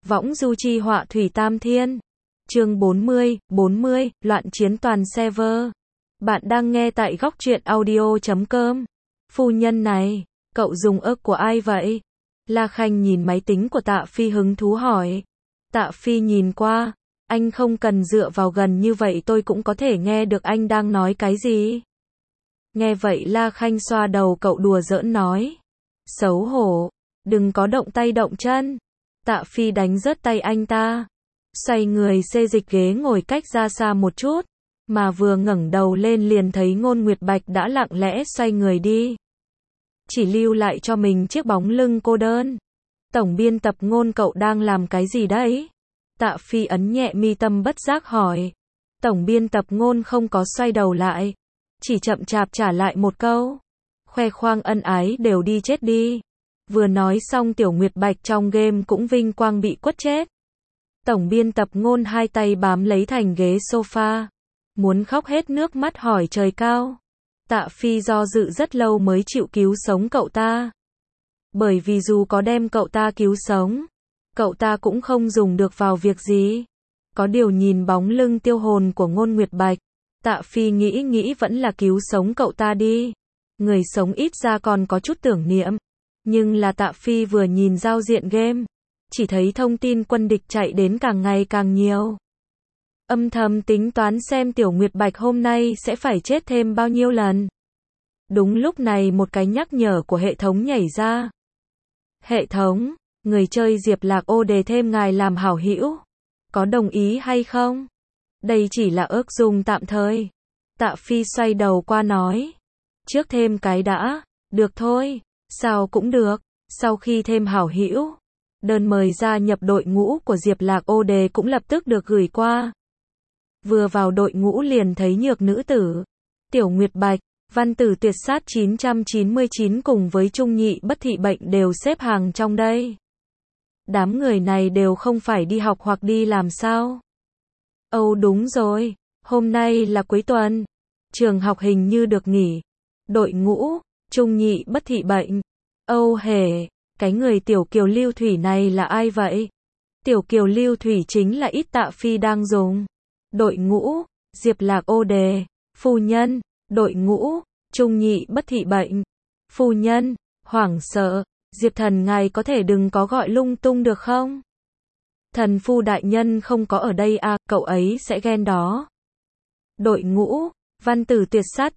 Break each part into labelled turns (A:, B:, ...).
A: Võng du chi họa thủy tam thiên. Chương 40, loạn chiến toàn server. Bạn đang nghe tại góc truyện audio.com. Phu nhân này, cậu dùng ớt của ai vậy? La Khanh nhìn máy tính của Tạ Phi hứng thú hỏi. Tạ Phi nhìn qua, anh không cần dựa vào gần như vậy tôi cũng có thể nghe được anh đang nói cái gì. Nghe vậy La Khanh xoa đầu cậu đùa giỡn nói. Xấu hổ, đừng có động tay động chân. Tạ Phi đánh rớt tay anh ta. Xoay người xê dịch ghế ngồi cách ra xa một chút. Mà vừa ngẩng đầu lên liền thấy Ngôn Nguyệt Bạch đã lặng lẽ xoay người đi. Chỉ lưu lại cho mình chiếc bóng lưng cô đơn. Tổng biên tập Ngôn cậu đang làm cái gì đấy? Tạ Phi ấn nhẹ mi tâm bất giác hỏi. Tổng biên tập Ngôn không có xoay đầu lại. Chỉ chậm chạp trả lại một câu. Khoe khoang ân ái đều đi chết đi. Vừa nói xong Tiểu Nguyệt Bạch trong game cũng vinh quang bị quất chết. Tổng biên tập Ngôn hai tay bám lấy thành ghế sofa. Muốn khóc hết nước mắt hỏi trời cao. Tạ Phi do dự rất lâu mới chịu cứu sống cậu ta. Bởi vì dù có đem cậu ta cứu sống, cậu ta cũng không dùng được vào việc gì. Có điều nhìn bóng lưng tiêu hồn của Ngôn Nguyệt Bạch, Tạ Phi nghĩ vẫn là cứu sống cậu ta đi. Người sống ít ra còn có chút tưởng niệm. Nhưng là Tạ Phi vừa nhìn giao diện game, chỉ thấy thông tin quân địch chạy đến càng ngày càng nhiều. Âm thầm tính toán xem Tiểu Nguyệt Bạch hôm nay sẽ phải chết thêm bao nhiêu lần. Đúng lúc này một cái nhắc nhở của hệ thống nhảy ra. Hệ thống, người chơi Diệp Lạc ô đề thêm ngài làm hảo hữu. Có đồng ý hay không? Đây chỉ là ước dùng tạm thời. Tạ Phi xoay đầu qua nói. Trước thêm cái đã. Được thôi. Sao cũng được. Sau khi thêm hảo hữu, đơn mời gia nhập đội ngũ của Diệp Lạc ô đề cũng lập tức được gửi qua. Vừa vào đội ngũ liền thấy Nhược Nữ Tử, Tiểu Nguyệt Bạch, Văn Tử Tuyệt Sát 999 cùng với Trung Nhị Bất Thị Bệnh đều xếp hàng trong đây. Đám người này đều không phải đi học hoặc đi làm sao? Âu đúng rồi, hôm nay là cuối tuần, trường học hình như được nghỉ. Đội ngũ, Trung Nhị Bất Thị Bệnh. Âu hề, cái người Tiểu Kiều Lưu Thủy này là ai vậy? Tiểu Kiều Lưu Thủy chính là ít Tạ Phi đang dùng. Đội ngũ, Diệp Lạc ô đề, phu nhân. Đội ngũ, Trung Nhị Bất Thị Bệnh, phu nhân. Hoảng sợ, Diệp thần ngài có thể đừng có gọi lung tung được không? Thần phu đại nhân không có ở đây à, cậu ấy sẽ ghen đó. Đội ngũ, Văn Tử Tuyệt Sát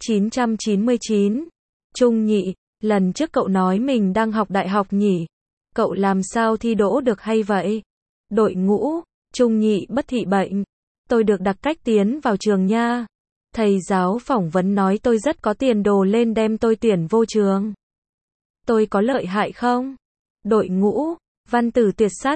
A: 999, Trung Nhị, lần trước cậu nói mình đang học đại học nhỉ? Cậu làm sao thi đỗ được hay vậy? Đội ngũ, Trung Nhị Bất Thị Bệnh, tôi được đặc cách tiến vào trường nha. Thầy giáo phỏng vấn nói tôi rất có tiền đồ lên đem tôi tuyển vô trường. Tôi có lợi hại không? Đội ngũ, Văn Tử Tuyệt Sát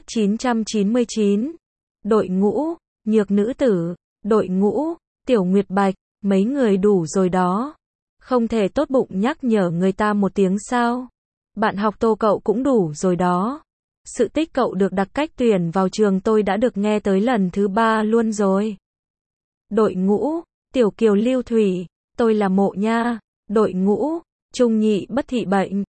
A: 999. Đội ngũ, Nhược Nữ Tử. Đội ngũ, Tiểu Nguyệt Bạch. Mấy người đủ rồi đó. Không thể tốt bụng nhắc nhở người ta một tiếng sao? Bạn học Tô cậu cũng đủ rồi đó. Sự tích cậu được đặc cách tuyển vào trường tôi đã được nghe tới lần thứ 3 luôn rồi. Đội ngũ, Tiểu Kiều Lưu Thủy, tôi là Mộ nha. Đội ngũ, Trung Nhị Bất Thị Bệnh.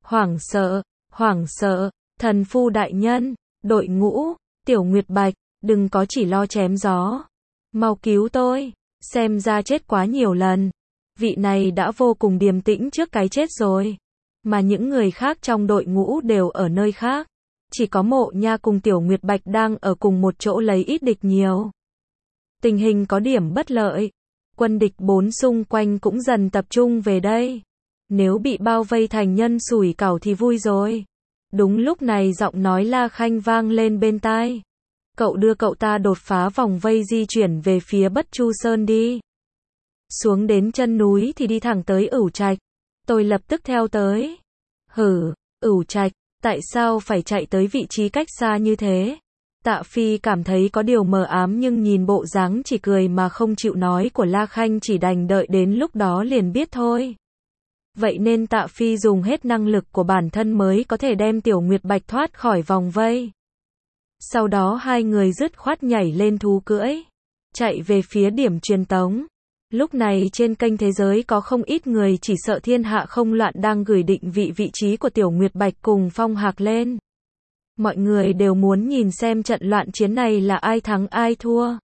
A: Hoảng sợ, thần phu đại nhân. Đội ngũ, Tiểu Nguyệt Bạch, đừng có chỉ lo chém gió. Mau cứu tôi, xem ra chết quá nhiều lần. Vị này đã vô cùng điềm tĩnh trước cái chết rồi. Mà những người khác trong đội ngũ đều ở nơi khác. Chỉ có Mộ nha cùng Tiểu Nguyệt Bạch đang ở cùng một chỗ lấy ít địch nhiều. Tình hình có điểm bất lợi. Quân địch 4 xung quanh cũng dần tập trung về đây. Nếu bị bao vây thành nhân sủi cảo thì vui rồi. Đúng lúc này giọng nói La Khanh vang lên bên tai. Cậu đưa cậu ta đột phá vòng vây di chuyển về phía Bất Chu Sơn đi. Xuống đến chân núi thì đi thẳng tới Ửu Trạch. Tôi lập tức theo tới. Ửu Trạch, tại sao phải chạy tới vị trí cách xa như thế? Tạ Phi cảm thấy có điều mờ ám nhưng nhìn bộ dáng chỉ cười mà không chịu nói của La Khanh chỉ đành đợi đến lúc đó liền biết thôi. Vậy nên Tạ Phi dùng hết năng lực của bản thân mới có thể đem Tiểu Nguyệt Bạch thoát khỏi vòng vây. Sau đó hai người dứt khoát nhảy lên thú cưỡi, chạy về phía điểm truyền tống. Lúc này trên kênh thế giới có không ít người chỉ sợ thiên hạ không loạn đang gửi định vị trí của Tiểu Nguyệt Bạch cùng Phong Hạc lên. Mọi người đều muốn nhìn xem trận loạn chiến này là ai thắng ai thua.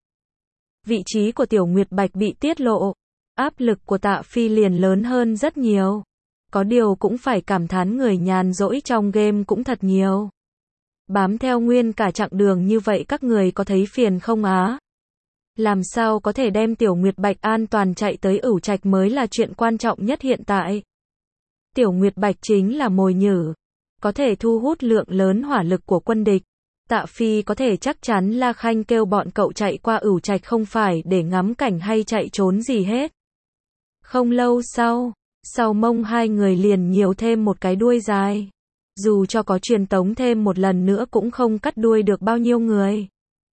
A: Vị trí của Tiểu Nguyệt Bạch bị tiết lộ, áp lực của Tạ Phi liền lớn hơn rất nhiều. Có điều cũng phải cảm thán người nhàn rỗi trong game cũng thật nhiều. Bám theo nguyên cả chặng đường như vậy các người có thấy phiền không á? Làm sao có thể đem Tiểu Nguyệt Bạch an toàn chạy tới Ửu Trạch mới là chuyện quan trọng nhất hiện tại. Tiểu Nguyệt Bạch chính là mồi nhử, có thể thu hút lượng lớn hỏa lực của quân địch. Tạ Phi có thể chắc chắn La Khanh kêu bọn cậu chạy qua Ửu Trạch không phải để ngắm cảnh hay chạy trốn gì hết. Không lâu sau mông hai người liền nhiều thêm một cái đuôi dài. Dù cho có truyền tống thêm một lần nữa cũng không cắt đuôi được bao nhiêu người.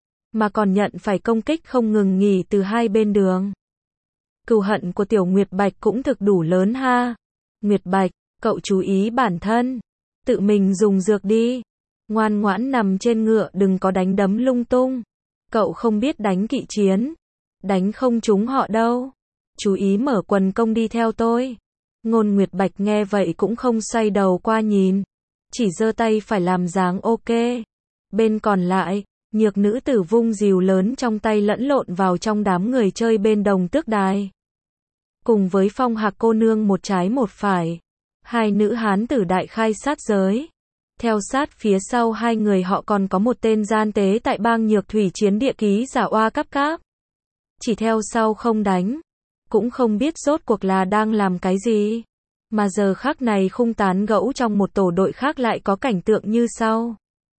A: Mà còn nhận phải công kích không ngừng nghỉ từ hai bên đường. Cừu hận của Tiểu Nguyệt Bạch cũng thực đủ lớn ha. Nguyệt Bạch, cậu chú ý bản thân. Tự mình dùng dược đi. Ngoan ngoãn nằm trên ngựa đừng có đánh đấm lung tung. Cậu không biết đánh kỵ chiến. Đánh không trúng họ đâu. Chú ý mở quần công đi theo tôi. Ngôn Nguyệt Bạch nghe vậy cũng không xoay đầu qua nhìn. Chỉ giơ tay phải làm dáng ok. Bên còn lại, nhược nữ tử vung rìu lớn trong tay lẫn lộn vào trong đám người chơi bên đồng tước đài. Cùng với Phong Hạc cô nương một trái một phải. Hai nữ hán tử đại khai sát giới. Theo sát phía sau hai người họ còn có một tên gian tế tại bang Nhược Thủy chiến địa ký giả oa cáp cáp. Chỉ theo sau không đánh. Cũng không biết rốt cuộc là đang làm cái gì. Mà giờ khắc này khung tán gẫu trong một tổ đội khác lại có cảnh tượng như sau.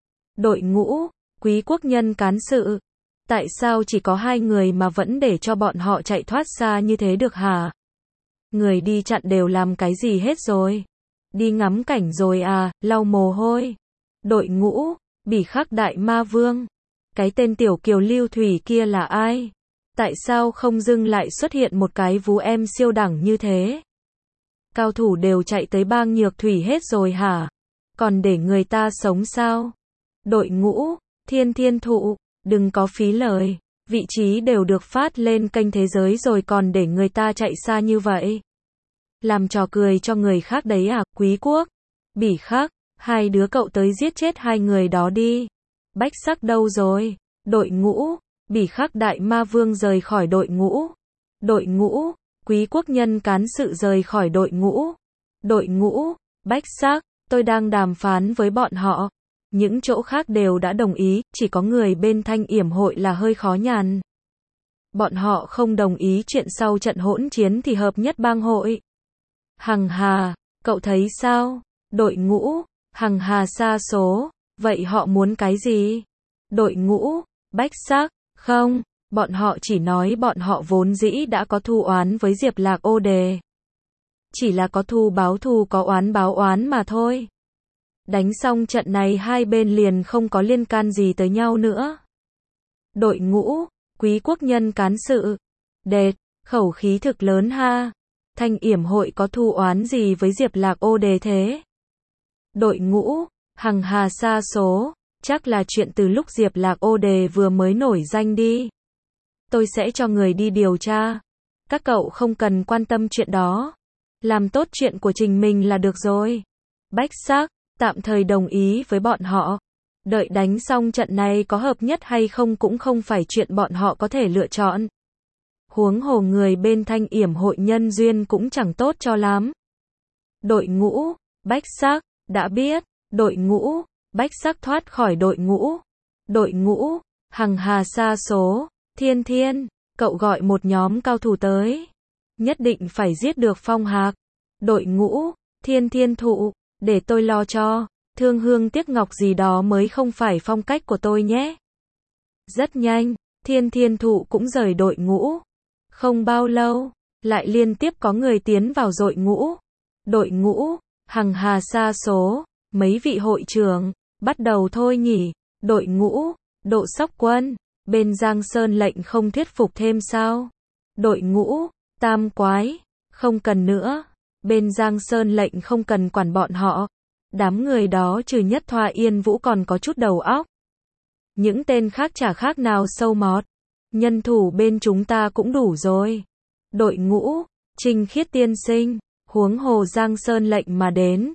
A: Đội ngũ, quý quốc nhân cán sự. Tại sao chỉ có hai người mà vẫn để cho bọn họ chạy thoát xa như thế được hả? Người đi chặn đều làm cái gì hết rồi? Đi ngắm cảnh rồi à, lau mồ hôi. Đội ngũ, Bỉ Khắc Đại Ma Vương. Cái tên tiểu kiều lưu thủy kia là ai? Tại sao không dưng lại xuất hiện một cái vú em siêu đẳng như thế? Cao thủ đều chạy tới bang Nhược Thủy hết rồi hả? Còn để người ta sống sao? Đội ngũ, Thiên Thiên Thụ, đừng có phí lời. Vị trí đều được phát lên kênh thế giới rồi còn để người ta chạy xa như vậy. Làm trò cười cho người khác đấy à, Quý Quốc, Bỉ Khắc, hai đứa cậu tới giết chết hai người đó đi. Bách Sắc đâu rồi? Đội ngũ, Bỉ Khắc Đại Ma Vương rời khỏi đội ngũ. Đội ngũ, Quý quốc nhân cán sự rời khỏi đội ngũ. Đội ngũ, Bách Sắc, tôi đang đàm phán với bọn họ. Những chỗ khác đều đã đồng ý, chỉ có người bên Thanh Yểm hội là hơi khó nhằn. Bọn họ không đồng ý chuyện sau trận hỗn chiến thì hợp nhất bang hội. Hằng Hà, cậu thấy sao? Đội ngũ, Hằng Hà sa số, vậy họ muốn cái gì? Đội ngũ, Bách Sắc, không, bọn họ chỉ nói bọn họ vốn dĩ đã có thù oán với Diệp Lạc Ô Đề. Chỉ là có thù báo thù có oán báo oán mà thôi. Đánh xong trận này hai bên liền không có liên can gì tới nhau nữa. Đội ngũ, Quý quốc nhân cán sự. Đệt, khẩu khí thực lớn ha. Thanh Yểm hội có thù oán gì với Diệp Lạc Ô Đề thế? Đội ngũ, Hằng Hà sa số, chắc là chuyện từ lúc Diệp Lạc Ô Đề vừa mới nổi danh đi. Tôi sẽ cho người đi điều tra. Các cậu không cần quan tâm chuyện đó. Làm tốt chuyện của trình mình là được rồi. Bách Sắc, tạm thời đồng ý với bọn họ. Đợi đánh xong trận này có hợp nhất hay không cũng không phải chuyện bọn họ có thể lựa chọn. Huống hồ người bên Thanh Yểm hội nhân duyên cũng chẳng tốt cho lắm. Đội ngũ, Bách Sắc, đã biết. Đội ngũ, Bách Sắc thoát khỏi đội ngũ. Đội ngũ, Hằng Hà sa số, Thiên Thiên, cậu gọi một nhóm cao thủ tới. Nhất định phải giết được Phong Hạc. Đội ngũ, Thiên Thiên Thụ, để tôi lo cho. Thương hương tiếc ngọc gì đó mới không phải phong cách của tôi nhé. Rất nhanh, Thiên Thiên Thụ cũng rời đội ngũ. Không bao lâu, lại liên tiếp có người tiến vào đội ngũ. Đội ngũ, Hằng Hà sa số, mấy vị hội trưởng, bắt đầu thôi nhỉ. Đội ngũ, Độ Sóc Quân, bên Giang Sơn lệnh không thuyết phục thêm sao? Đội ngũ, Tam Quái, không cần nữa. Bên Giang Sơn lệnh không cần quản bọn họ. Đám người đó trừ Nhất Thoa Yên Vũ còn có chút đầu óc. Những tên khác chả khác nào sâu mọt. Nhân thủ bên chúng ta cũng đủ rồi. Đội ngũ, Trình Khiết tiên sinh, huống hồ Giang Sơn lệnh mà đến.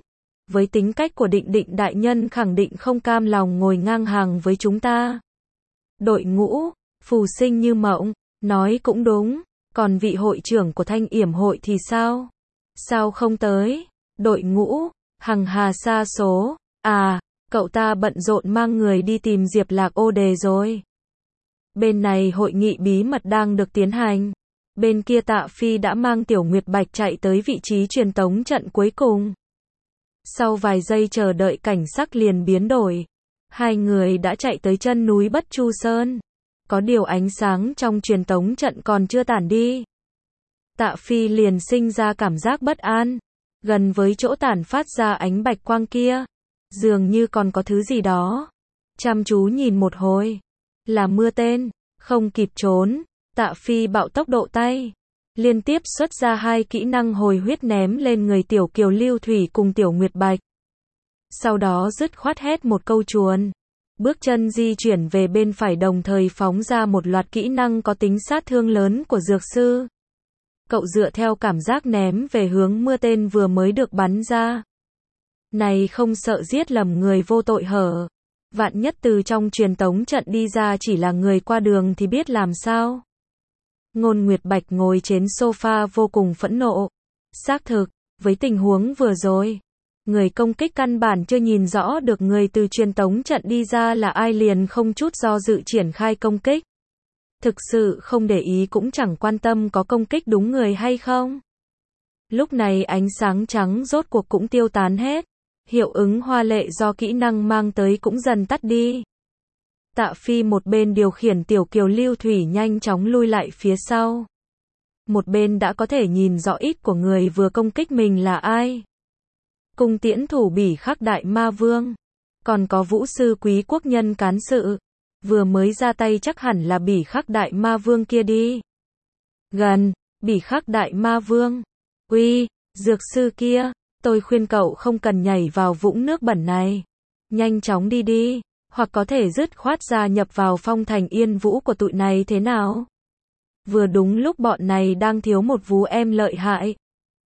A: với tính cách của Định Định đại nhân khẳng định không cam lòng ngồi ngang hàng với chúng ta. Đội ngũ, Phù Sinh như mộng, nói cũng đúng, còn vị hội trưởng của Thanh Yểm hội thì sao? Sao không tới? Đội ngũ, Hằng Hà sa số, à, cậu ta bận rộn mang người đi tìm Diệp Lạc ô đề rồi. Bên này hội nghị bí mật đang được tiến hành. Bên kia Tạ Phi đã mang Tiểu Nguyệt Bạch chạy tới vị trí truyền tống trận cuối cùng. Sau vài giây chờ đợi cảnh sắc liền biến đổi. Hai người đã chạy tới chân núi Bất Chu Sơn. Có điều ánh sáng trong truyền tống trận còn chưa tản đi. Tạ Phi liền sinh ra cảm giác bất an. Gần với chỗ tản phát ra ánh bạch quang kia, dường như còn có thứ gì đó. Chăm chú nhìn một hồi, là mưa tên, không kịp trốn, Tạ Phi bạo tốc độ tay, liên tiếp xuất ra 2 kỹ năng hồi huyết ném lên người Tiểu Kiều Lưu Thủy cùng Tiểu Nguyệt Bạch. Sau đó dứt khoát hét một câu chuồn, bước chân di chuyển về bên phải đồng thời phóng ra một loạt kỹ năng có tính sát thương lớn của dược sư. Cậu dựa theo cảm giác ném về hướng mưa tên vừa mới được bắn ra. Này không sợ giết lầm người vô tội hở. Vạn nhất từ trong truyền tống trận đi ra chỉ là người qua đường thì biết làm sao. Ngôn Nguyệt Bạch ngồi trên sofa vô cùng phẫn nộ. Xác thực, với tình huống vừa rồi, người công kích căn bản chưa nhìn rõ được người từ truyền tống trận đi ra là ai liền không chút do dự triển khai công kích. Thực sự không để ý cũng chẳng quan tâm có công kích đúng người hay không. Lúc này ánh sáng trắng rốt cuộc cũng tiêu tán hết. Hiệu ứng hoa lệ do kỹ năng mang tới cũng dần tắt đi. Tạ Phi một bên điều khiển Tiểu Kiều Lưu Thủy nhanh chóng lui lại phía sau. Một bên đã có thể nhìn rõ ít của người vừa công kích mình là ai. Cung tiễn thủ Bỉ Khắc Đại Ma Vương. Còn có Vũ sư Quý Quốc nhân cán sự. Vừa mới ra tay chắc hẳn là Bỉ Khắc Đại Ma Vương kia đi. Gần, Bỉ Khắc Đại Ma Vương. Uy, dược sư kia, tôi khuyên cậu không cần nhảy vào vũng nước bẩn này. Nhanh chóng đi đi, hoặc có thể dứt khoát gia nhập vào phong thành Yên Vũ của tụi này thế nào? Vừa đúng lúc bọn này đang thiếu một vú em lợi hại.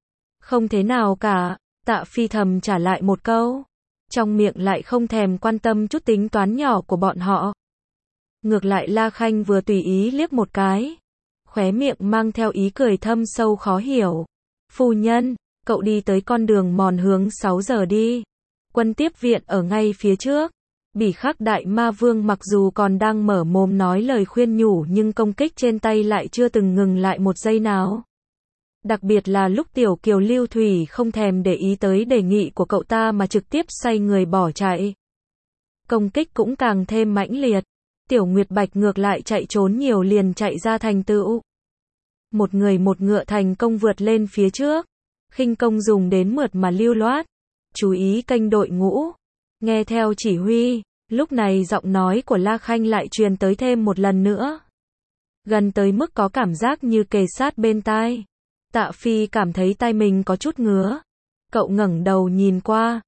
A: Không thế nào cả, Tạ Phi thầm trả lại một câu. Trong miệng lại không thèm quan tâm chút tính toán nhỏ của bọn họ. Ngược lại La Khanh vừa tùy ý liếc một cái. Khóe miệng mang theo ý cười thâm sâu khó hiểu. Phu nhân, cậu đi tới con đường mòn hướng 6 giờ đi. Quân tiếp viện ở ngay phía trước. Bỉ Khắc Đại Ma Vương mặc dù còn đang mở mồm nói lời khuyên nhủ nhưng công kích trên tay lại chưa từng ngừng lại một giây nào. Đặc biệt là lúc Tiểu Kiều Lưu Thủy không thèm để ý tới đề nghị của cậu ta mà trực tiếp xoay người bỏ chạy. Công kích cũng càng thêm mãnh liệt. Tiểu Nguyệt Bạch ngược lại chạy trốn nhiều liền chạy ra thành tựu. Một người một ngựa thành công vượt lên phía trước. Khinh công dùng đến mượt mà lưu loát. Chú ý kênh đội ngũ. Nghe theo chỉ huy, lúc này giọng nói của La Khanh lại truyền tới thêm một lần nữa. Gần tới mức có cảm giác như kề sát bên tai. Tạ Phi cảm thấy tai mình có chút ngứa. Cậu ngẩng đầu nhìn qua.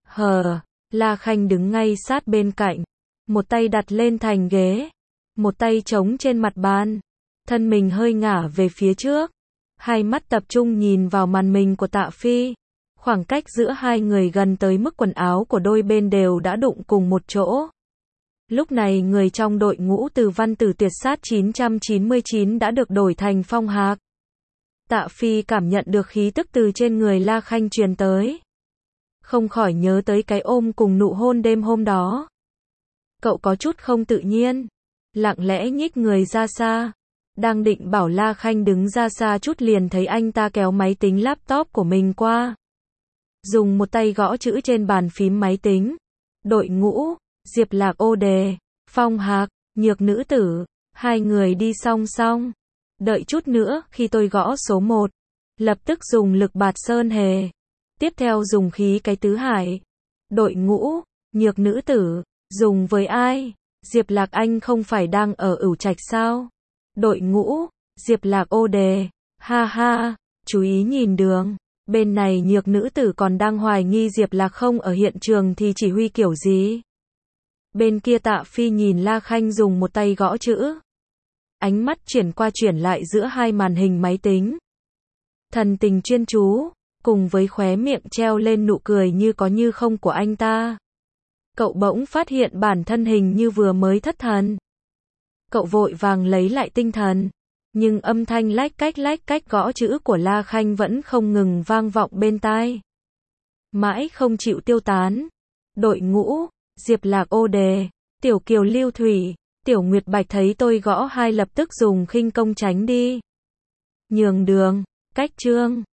A: La Khanh đứng ngay sát bên cạnh. Một tay đặt lên thành ghế. Một tay chống trên mặt bàn. Thân mình hơi ngả về phía trước. Hai mắt tập trung nhìn vào màn hình của Tạ Phi. Khoảng cách giữa hai người gần tới mức quần áo của đôi bên đều đã đụng cùng một chỗ. Lúc này người trong đội ngũ từ Văn Tử Tuyệt Sát 999 đã được đổi thành Phong Hạc. Tạ Phi cảm nhận được khí tức từ trên người La Khanh truyền tới. Không khỏi nhớ tới cái ôm cùng nụ hôn đêm hôm đó. Cậu có chút không tự nhiên. Lặng lẽ nhích người ra xa. Đang định bảo La Khanh đứng ra xa chút liền thấy anh ta kéo máy tính laptop của mình qua. Dùng một tay gõ chữ trên bàn phím máy tính. Đội ngũ, Diệp Lạc ô đề, Phong Hạc, Nhược nữ tử. Hai người đi song song. Đợi chút nữa, khi tôi gõ số 1. Lập tức dùng lực bạt sơn hề. Tiếp theo dùng khí cái tứ hải. Đội ngũ, Nhược nữ tử. Dùng với ai? Diệp Lạc anh không phải đang ở Ửu Trạch sao? Đội ngũ, Diệp Lạc ô đề. Ha ha, chú ý nhìn đường. Bên này Nhược nữ tử còn đang hoài nghi Diệp Lạc không ở hiện trường thì chỉ huy kiểu gì? Bên kia Tạ Phi nhìn La Khanh dùng một tay gõ chữ. Ánh mắt chuyển qua chuyển lại giữa hai màn hình máy tính. Thần tình chuyên chú, cùng với khóe miệng treo lên nụ cười như có như không của anh ta. Cậu bỗng phát hiện bản thân hình như vừa mới thất thần. Cậu vội vàng lấy lại tinh thần, nhưng âm thanh lách cách gõ chữ của La Khanh vẫn không ngừng vang vọng bên tai. Mãi không chịu tiêu tán. Đội ngũ, Diệp Lạc ô đề, Tiểu Kiều Lưu Thủy, Tiểu Nguyệt Bạch thấy tôi gõ hai lập tức dùng khinh công tránh đi. Nhường đường, cách chương.